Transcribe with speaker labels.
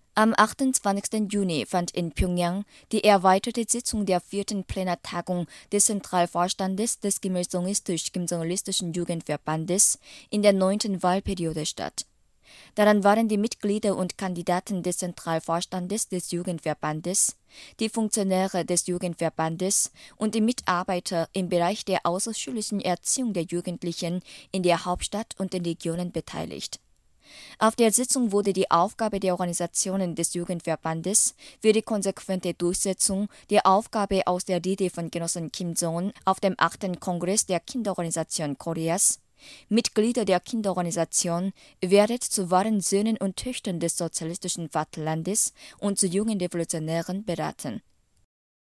Speaker 1: Am 28. Juni fand in Pjöngjang die erweiterte Sitzung der 4. Plenartagung des Zentralvorstandes des Kim-Il-sungistischen Jugendverbandes in der 9. Wahlperiode statt. Daran waren die Mitglieder und Kandidaten des Zentralvorstandes des Jugendverbandes, die Funktionäre des Jugendverbandes und die Mitarbeiter im Bereich der außerschulischen Erziehung der Jugendlichen in der Hauptstadt und den Regionen beteiligt. Auf der Sitzung wurde die Aufgabe der Organisationen des Jugendverbandes für die konsequente Durchsetzung der Aufgabe aus der Rede von Genossen Kim Jong-un auf dem 8. Kongress der Kinderorganisation Koreas: Mitglieder der Kinderorganisation werdet zu wahren Söhnen und Töchtern des sozialistischen Vaterlandes und zu jungen Revolutionären beraten.